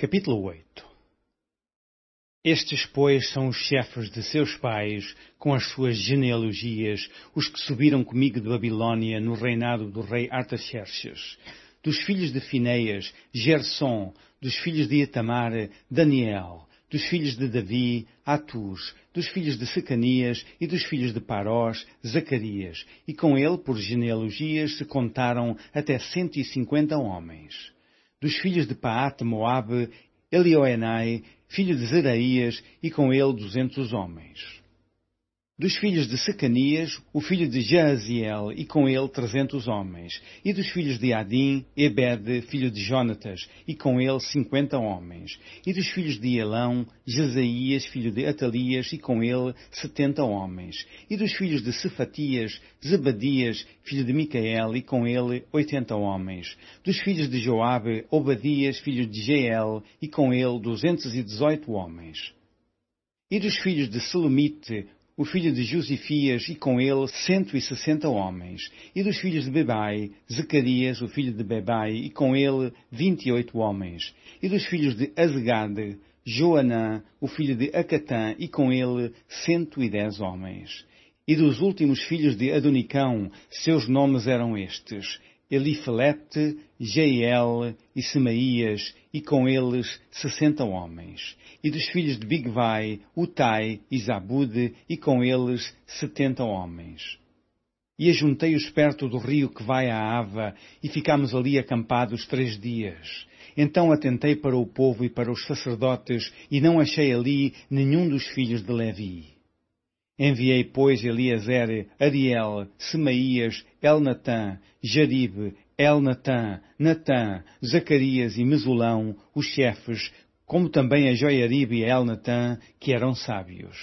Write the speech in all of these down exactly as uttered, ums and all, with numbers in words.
Capítulo oito. Estes, pois, são os chefes de seus pais, com as suas genealogias, os que subiram comigo de Babilônia no reinado do rei Artaxerxes. Dos filhos de Fineias, Gersom; dos filhos de Itamar, Daniel; dos filhos de Davi, Atus; dos filhos de Secanias e dos filhos de Parós, Zacarias. E com ele, por genealogias, se contaram até cento e cinquenta homens. Dos filhos de Paate-Moabe, Elioenai, filho de Zeraías, e com ele duzentos homens. Dos filhos de Secanias, o filho de Jaaziel, e com ele trezentos homens. E dos filhos de Adim, Ebed, filho de Jonatas, e com ele cinquenta homens. E dos filhos de Elão, Jesaías, filho de Atalias, e com ele setenta homens. E dos filhos de Cefatias, Zebadias, filho de Micael, e com ele oitenta homens. Dos filhos de Joabe, Obadias, filho de Jeiel, e com ele duzentos e dezoito homens. E dos filhos de Selomite, o filho de Josifias, e com ele cento e sessenta homens. E dos filhos de Bebai, Zacarias, o filho de Bebai, e com ele vinte e oito homens. E dos filhos de Azegade, Joanã, o filho de Acatã, e com ele cento e dez homens. E dos últimos filhos de Adonicão, seus nomes eram estes: Elifelete, Jeiel e Semaías, e com eles sessenta homens. E dos filhos de Bigvai, Utai e Zabude, e com eles setenta homens. E ajuntei-os perto do rio que vai à Ava, e ficámos ali acampados três dias. Então atentei para o povo e para os sacerdotes, e não achei ali nenhum dos filhos de Levi. Enviei, pois, Eliezer, Ariel, Semaías, Elnatã, Jaribe, Elnatã, Natã, Zacarias e Mesulão, os chefes, como também a Joiaribe e a Elnatã, que eram sábios.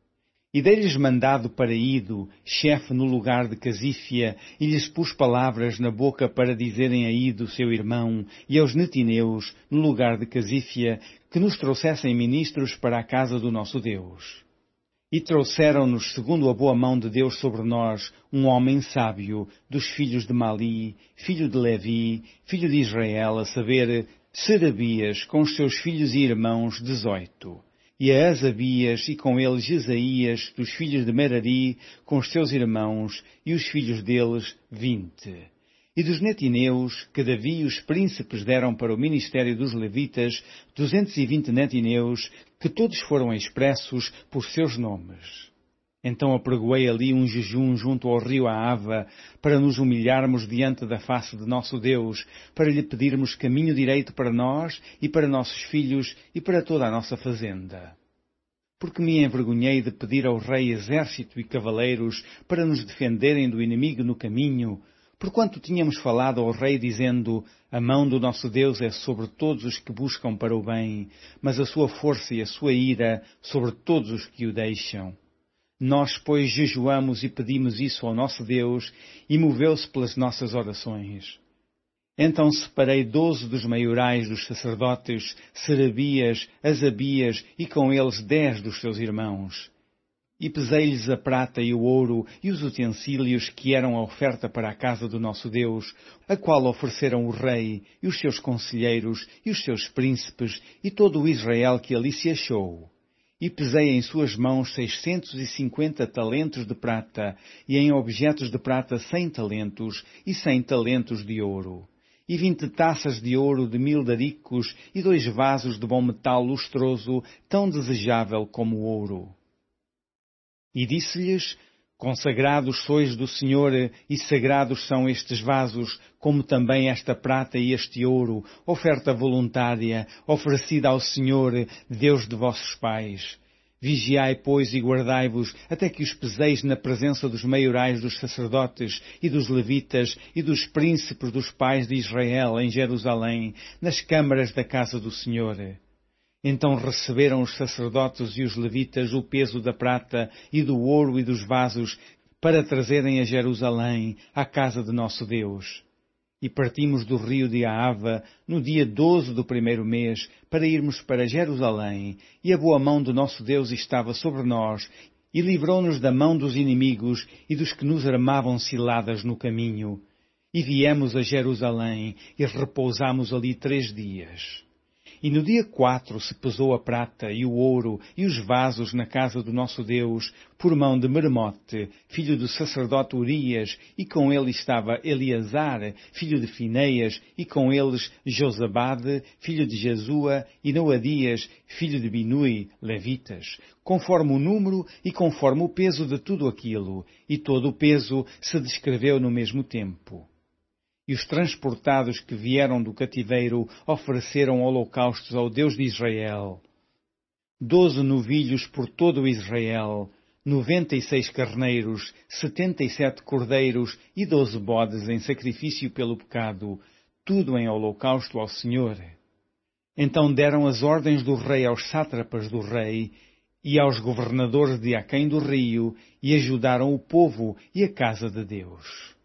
E dei-lhes mandado para Ido, chefe no lugar de Casífia, e lhes pus palavras na boca para dizerem a Ido, seu irmão, e aos netineus, no lugar de Casífia, que nos trouxessem ministros para a casa do nosso Deus. E trouxeram-nos, segundo a boa mão de Deus sobre nós, um homem sábio, dos filhos de Mali, filho de Levi, filho de Israel, a saber, Serabias, com os seus filhos e irmãos, dezoito. E a Azabias, e com ele Jesaías, dos filhos de Merari, com os seus irmãos, e os filhos deles, vinte. E dos netineus, que Davi e os príncipes deram para o ministério dos levitas, duzentos e vinte netineus, que todos foram expressos por seus nomes. Então apregoei ali um jejum junto ao rio Aava, para nos humilharmos diante da face de nosso Deus, para lhe pedirmos caminho direito para nós e para nossos filhos e para toda a nossa fazenda. Porque me envergonhei de pedir ao rei exército e cavaleiros para nos defenderem do inimigo no caminho, porquanto tínhamos falado ao rei dizendo: a mão do nosso Deus é sobre todos os que buscam para o bem, mas a sua força e a sua ira sobre todos os que o deixam. Nós, pois, jejuamos e pedimos isso ao nosso Deus, e moveu-se pelas nossas orações. Então separei doze dos maiorais dos sacerdotes, Serabias, Azabias, e com eles dez dos seus irmãos. E pesei-lhes a prata e o ouro e os utensílios que eram a oferta para a casa do nosso Deus, a qual ofereceram o rei, e os seus conselheiros, e os seus príncipes, e todo o Israel que ali se achou. E pesei em suas mãos seiscentos e cinquenta talentos de prata, e em objetos de prata cem talentos, e cem talentos de ouro. E vinte taças de ouro de mil daricos, e dois vasos de bom metal lustroso, tão desejável como o ouro. E disse-lhes: consagrados sois do Senhor, e sagrados são estes vasos, como também esta prata e este ouro, oferta voluntária, oferecida ao Senhor, Deus de vossos pais. Vigiai, pois, e guardai-vos, até que os peseis na presença dos maiorais dos sacerdotes, e dos levitas, e dos príncipes dos pais de Israel, em Jerusalém, nas câmaras da casa do Senhor. Então receberam os sacerdotes e os levitas o peso da prata e do ouro e dos vasos para trazerem a Jerusalém, à casa de nosso Deus. E partimos do rio de Aava no dia doze do primeiro mês para irmos para Jerusalém, e a boa mão do nosso Deus estava sobre nós, e livrou-nos da mão dos inimigos e dos que nos armavam ciladas no caminho. E viemos a Jerusalém e repousámos ali três dias. E no dia quatro se pesou a prata e o ouro e os vasos na casa do nosso Deus, por mão de Meremote, filho do sacerdote Urias, e com ele estava Eleazar, filho de Fineias, e com eles Josabade, filho de Jesua, e Noadias, filho de Binui, levitas, conforme o número e conforme o peso de tudo aquilo, e todo o peso se descreveu no mesmo tempo. E os transportados que vieram do cativeiro ofereceram holocaustos ao Deus de Israel. Doze novilhos por todo o Israel, noventa e seis carneiros, setenta e sete cordeiros e doze bodes em sacrifício pelo pecado, tudo em holocausto ao Senhor. Então deram as ordens do rei aos sátrapas do rei e aos governadores de aquém do rio, e ajudaram o povo e a casa de Deus.